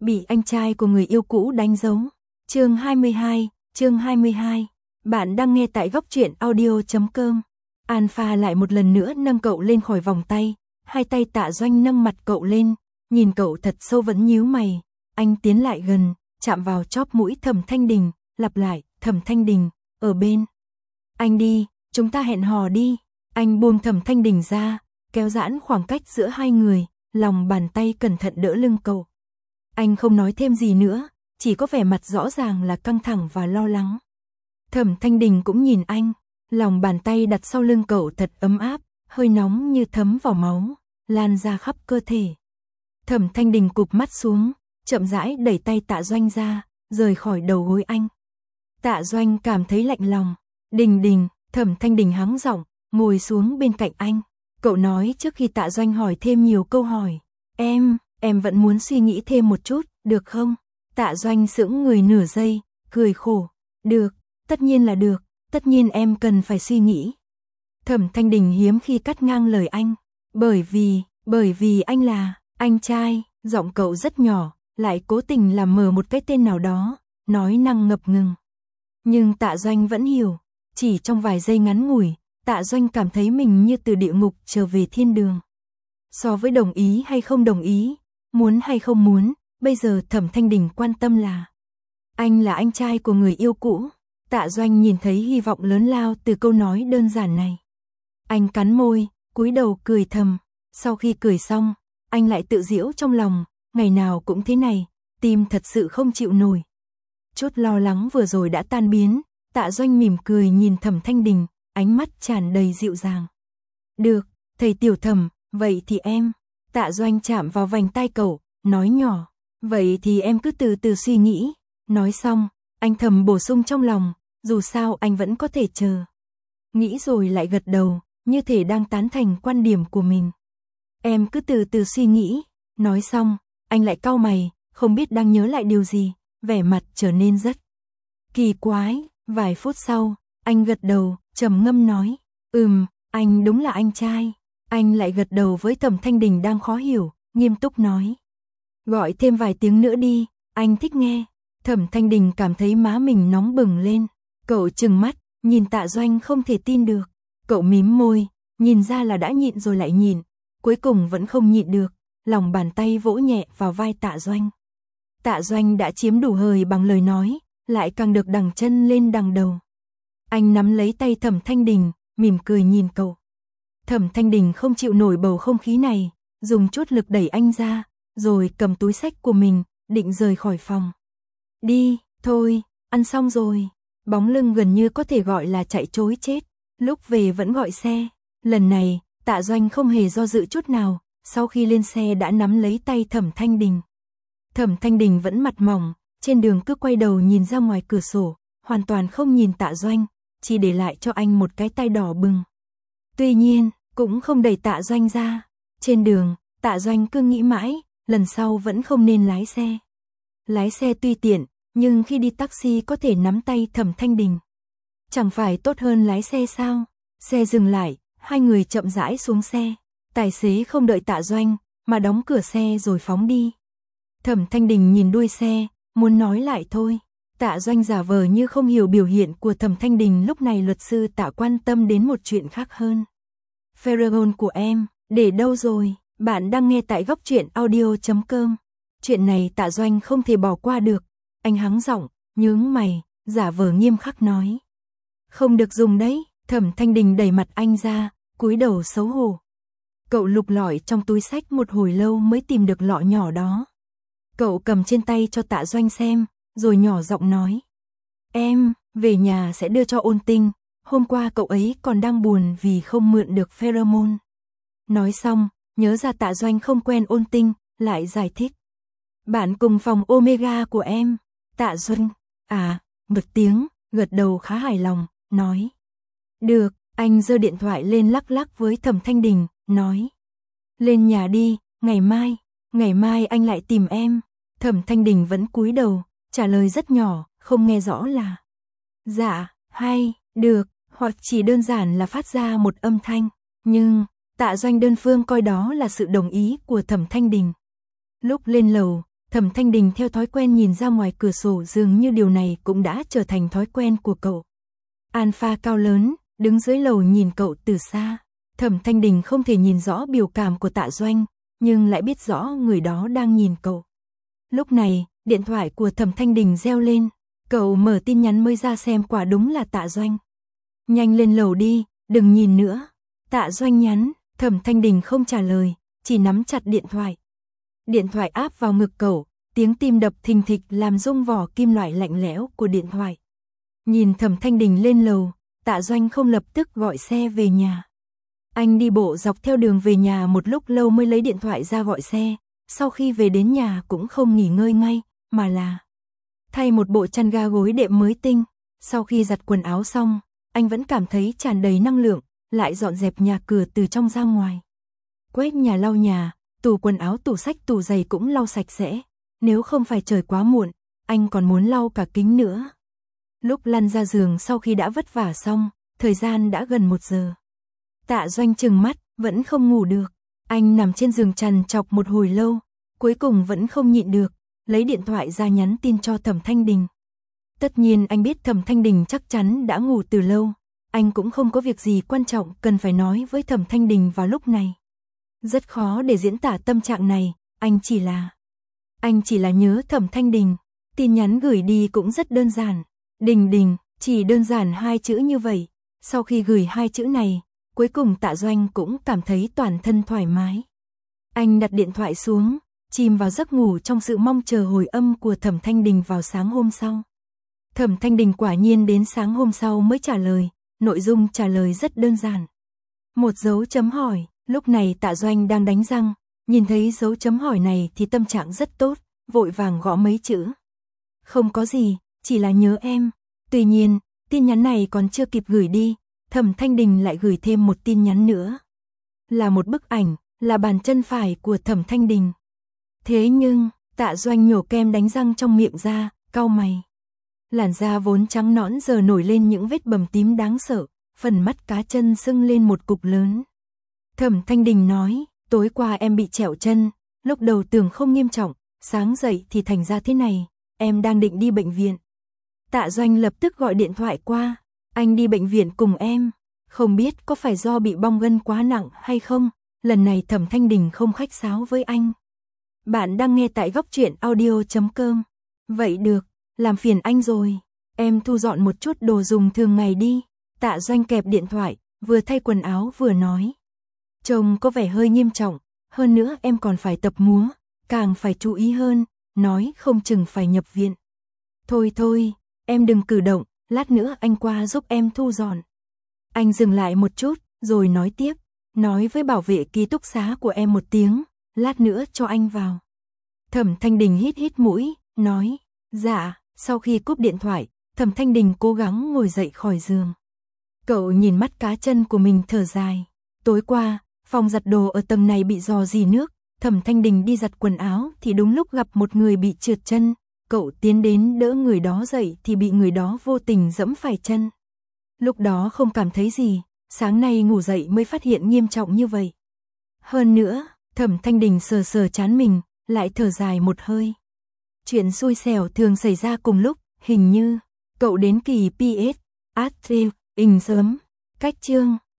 bị anh trai của người yêu cũ đánh dấu. Chương 22. Bạn đang nghe tại góc truyện audio.com. Alpha lại một lần nữa nâng cậu lên khỏi vòng tay, hai tay Tạ Doanh nâng mặt cậu lên, nhìn cậu thật sâu vẫn nhíu mày. Anh tiến lại gần, chạm vào chóp mũi Thẩm Thanh Đình, lặp lại, Thẩm Thanh Đình, ở bên. Anh đi, chúng ta hẹn hò đi. Anh buông Thẩm Thanh Đình ra, kéo giãn khoảng cách giữa hai người, lòng bàn tay cẩn thận đỡ lưng cậu. Anh không nói thêm gì nữa, chỉ có vẻ mặt rõ ràng là căng thẳng và lo lắng. Thẩm Thanh Đình cũng nhìn anh, lòng bàn tay đặt sau lưng cậu thật ấm áp, hơi nóng như thấm vào máu, lan ra khắp cơ thể. Thẩm Thanh Đình cụp mắt xuống, chậm rãi đẩy tay Tạ Doanh ra, rời khỏi đầu gối anh. Tạ Doanh cảm thấy lạnh lòng. Đình, Thẩm Thanh Đình hắng giọng, ngồi xuống bên cạnh anh. Cậu nói trước khi Tạ Doanh hỏi thêm nhiều câu hỏi. Em vẫn muốn suy nghĩ thêm một chút, được không? Tạ Doanh sững người nửa giây, cười khổ. Được, tất nhiên là được, tất nhiên em cần phải suy nghĩ. Thẩm Thanh Đình hiếm khi cắt ngang lời anh. Bởi vì anh là anh trai, giọng cậu rất nhỏ, lại cố tình làm mờ một cái tên nào đó, nói năng ngập ngừng. Nhưng Tạ Doanh vẫn hiểu, chỉ trong vài giây ngắn ngủi, Tạ Doanh cảm thấy mình như từ địa ngục trở về thiên đường. So với đồng ý hay không đồng ý, muốn hay không muốn, bây giờ Thẩm Thanh Đình quan tâm là anh là anh trai của người yêu cũ. Tạ Doanh nhìn thấy hy vọng lớn lao từ câu nói đơn giản này. Anh cắn môi, cúi đầu cười thầm. Sau khi cười xong, anh lại tự giễu trong lòng, ngày nào cũng thế này, tim thật sự không chịu nổi. Chút lo lắng vừa rồi đã tan biến, Tạ Doanh mỉm cười nhìn Thẩm Thanh Đình, ánh mắt tràn đầy dịu dàng. Được, thầy Tiểu Thẩm, vậy thì em. Tạ Doanh chạm vào vành tai cậu, nói nhỏ, vậy thì em cứ từ từ suy nghĩ. Nói xong, anh thầm bổ sung trong lòng, dù sao anh vẫn có thể chờ. Nghĩ rồi lại gật đầu, như thể đang tán thành quan điểm của mình. Em cứ từ từ suy nghĩ. Nói xong, anh lại cau mày, không biết đang nhớ lại điều gì, vẻ mặt trở nên rất kỳ quái. Vài phút sau, anh gật đầu, trầm ngâm nói, anh đúng là anh trai. Anh lại gật đầu với Thẩm Thanh Đình đang khó hiểu, nghiêm túc nói. Gọi thêm vài tiếng nữa đi, anh thích nghe. Thẩm Thanh Đình cảm thấy má mình nóng bừng lên. Cậu trừng mắt, nhìn Tạ Doanh không thể tin được. Cậu mím môi, nhìn ra là đã nhịn rồi lại nhịn, cuối cùng vẫn không nhịn được, lòng bàn tay vỗ nhẹ vào vai Tạ Doanh. Tạ Doanh đã chiếm đủ hời bằng lời nói, lại càng được đằng chân lên đằng đầu. Anh nắm lấy tay Thẩm Thanh Đình, mỉm cười nhìn cậu. Thẩm Thanh Đình không chịu nổi bầu không khí này, dùng chút lực đẩy anh ra, rồi cầm túi xách của mình, định rời khỏi phòng. Đi, thôi, ăn xong rồi. Bóng lưng gần như có thể gọi là chạy trối chết, lúc về vẫn gọi xe. Lần này, Tạ Doanh không hề do dự chút nào, sau khi lên xe đã nắm lấy tay Thẩm Thanh Đình. Thẩm Thanh Đình vẫn mặt mỏng, trên đường cứ quay đầu nhìn ra ngoài cửa sổ, hoàn toàn không nhìn Tạ Doanh, chỉ để lại cho anh một cái tay đỏ bừng. Tuy nhiên, cũng không đẩy Tạ Doanh ra. Trên đường, Tạ Doanh cứ nghĩ mãi, lần sau vẫn không nên lái xe. Lái xe tuy tiện, nhưng khi đi taxi có thể nắm tay Thẩm Thanh Đình. Chẳng phải tốt hơn lái xe sao? Xe dừng lại, hai người chậm rãi xuống xe. Tài xế không đợi Tạ Doanh, mà đóng cửa xe rồi phóng đi. Thẩm Thanh Đình nhìn đuôi xe, muốn nói lại thôi. Tạ Doanh giả vờ như không hiểu biểu hiện của Thẩm Thanh Đình lúc này. Luật sư Tạ quan tâm đến một chuyện khác hơn. Pheromone của em, để đâu rồi? Bạn đang nghe tại góc truyện audio.com. Chuyện này Tạ Doanh không thể bỏ qua được. Anh hắng giọng, nhướng mày, giả vờ nghiêm khắc nói. Không được dùng đấy. Thẩm Thanh Đình đẩy mặt anh ra, cúi đầu xấu hổ. Cậu lục lọi trong túi xách một hồi lâu mới tìm được lọ nhỏ đó. Cậu cầm trên tay cho Tạ Doanh xem, rồi nhỏ giọng nói. Em, về nhà sẽ đưa cho Ôn Tinh. Hôm qua cậu ấy còn đang buồn vì không mượn được pheromone. Nói xong, nhớ ra Tạ Doanh không quen Ôn Tinh, lại giải thích. Bạn cùng phòng Omega của em. Tạ Doanh, một tiếng, gật đầu khá hài lòng, nói. Được, anh giơ điện thoại lên lắc lắc với Thẩm Thanh Đình, nói. Lên nhà đi, ngày mai anh lại tìm em. Thẩm Thanh Đình vẫn cúi đầu, trả lời rất nhỏ, không nghe rõ là. Dạ, hay, được, hoặc chỉ đơn giản là phát ra một âm thanh. Nhưng, Tạ Doanh đơn phương coi đó là sự đồng ý của Thẩm Thanh Đình. Lúc lên lầu, Thẩm Thanh Đình theo thói quen nhìn ra ngoài cửa sổ, dường như điều này cũng đã trở thành thói quen của cậu. Alpha cao lớn, đứng dưới lầu nhìn cậu từ xa. Thẩm Thanh Đình không thể nhìn rõ biểu cảm của Tạ Doanh, nhưng lại biết rõ người đó đang nhìn cậu. Lúc này, điện thoại của Thẩm Thanh Đình reo lên, cậu mở tin nhắn mới ra xem, quả đúng là Tạ Doanh. Nhanh lên lầu đi, đừng nhìn nữa. Tạ Doanh nhắn, Thẩm Thanh Đình không trả lời, chỉ nắm chặt điện thoại. Điện thoại áp vào ngực cậu, tiếng tim đập thình thịch làm rung vỏ kim loại lạnh lẽo của điện thoại. Nhìn Thẩm Thanh Đình lên lầu, Tạ Doanh không lập tức gọi xe về nhà. Anh đi bộ dọc theo đường về nhà một lúc lâu mới lấy điện thoại ra gọi xe, sau khi về đến nhà cũng không nghỉ ngơi ngay, mà là thay một bộ chăn ga gối đệm mới tinh. Sau khi giặt quần áo xong, anh vẫn cảm thấy tràn đầy năng lượng, lại dọn dẹp nhà cửa từ trong ra ngoài. Quét nhà, lau nhà, tủ quần áo, tủ sách, tủ giày cũng lau sạch sẽ. Nếu không phải trời quá muộn, anh còn muốn lau cả kính nữa. Lúc lăn ra giường sau khi đã vất vả xong, thời gian đã gần 1 giờ. Tạ Doanh trừng mắt, vẫn không ngủ được. Anh nằm trên giường trằn trọc một hồi lâu, cuối cùng vẫn không nhịn được, lấy điện thoại ra nhắn tin cho Thẩm Thanh Đình. Tất nhiên anh biết Thẩm Thanh Đình chắc chắn đã ngủ từ lâu, anh cũng không có việc gì quan trọng cần phải nói với Thẩm Thanh Đình vào lúc này. Rất khó để diễn tả tâm trạng này, anh chỉ là nhớ Thẩm Thanh Đình. Tin nhắn gửi đi cũng rất đơn giản, Đình Đình, chỉ đơn giản 2 chữ như vậy. Sau khi gửi 2 chữ này, cuối cùng Tạ Doanh cũng cảm thấy toàn thân thoải mái. Anh đặt điện thoại xuống, chìm vào giấc ngủ trong sự mong chờ hồi âm của Thẩm Thanh Đình vào sáng hôm sau. Thẩm Thanh Đình quả nhiên đến sáng hôm sau mới trả lời, nội dung trả lời rất đơn giản. Một dấu chấm hỏi, lúc này Tạ Doanh đang đánh răng, nhìn thấy dấu chấm hỏi này thì tâm trạng rất tốt, vội vàng gõ mấy chữ. Không có gì, chỉ là nhớ em. Tuy nhiên, tin nhắn này còn chưa kịp gửi đi, Thẩm Thanh Đình lại gửi thêm một tin nhắn nữa. Là một bức ảnh, là bàn chân phải của Thẩm Thanh Đình. Thế nhưng, Tạ Doanh nhổ kem đánh răng trong miệng ra, cau mày. Làn da vốn trắng nõn giờ nổi lên những vết bầm tím đáng sợ, phần mắt cá chân sưng lên một cục lớn. Thẩm Thanh Đình nói, tối qua em bị trẹo chân, lúc đầu tưởng không nghiêm trọng, sáng dậy thì thành ra thế này, em đang định đi bệnh viện. Tạ Doanh lập tức gọi điện thoại qua, anh đi bệnh viện cùng em, không biết có phải do bị bong gân quá nặng hay không, lần này Thẩm Thanh Đình không khách sáo với anh. Bạn đang nghe tại góc truyện audio.com. Vậy được, làm phiền anh rồi, em thu dọn một chút đồ dùng thường ngày đi. Tạ Doanh kẹp điện thoại, vừa thay quần áo vừa nói. Trông có vẻ hơi nghiêm trọng, hơn nữa em còn phải tập múa, càng phải chú ý hơn, nói không chừng phải nhập viện. Thôi, em đừng cử động, lát nữa anh qua giúp em thu dọn. Anh dừng lại một chút, rồi nói tiếp, nói với bảo vệ ký túc xá của em một tiếng, lát nữa cho anh vào. Thẩm Thanh Đình hít mũi, nói, dạ. Sau khi cúp điện thoại, Thẩm Thanh Đình cố gắng ngồi dậy khỏi giường. Cậu nhìn mắt cá chân của mình thở dài. Tối qua, phòng giặt đồ ở tầng này bị rò rỉ nước, Thẩm Thanh Đình đi giặt quần áo thì đúng lúc gặp một người bị trượt chân. Cậu tiến đến đỡ người đó dậy thì bị người đó vô tình giẫm phải chân. Lúc đó không cảm thấy gì, sáng nay ngủ dậy mới phát hiện nghiêm trọng như vậy. Hơn nữa, Thẩm Thanh Đình sờ trán mình, lại thở dài một hơi. Chuyện xui xẻo thường xảy ra cùng lúc, hình như cậu đến kỳ PS, Atrium, sớm, cách chương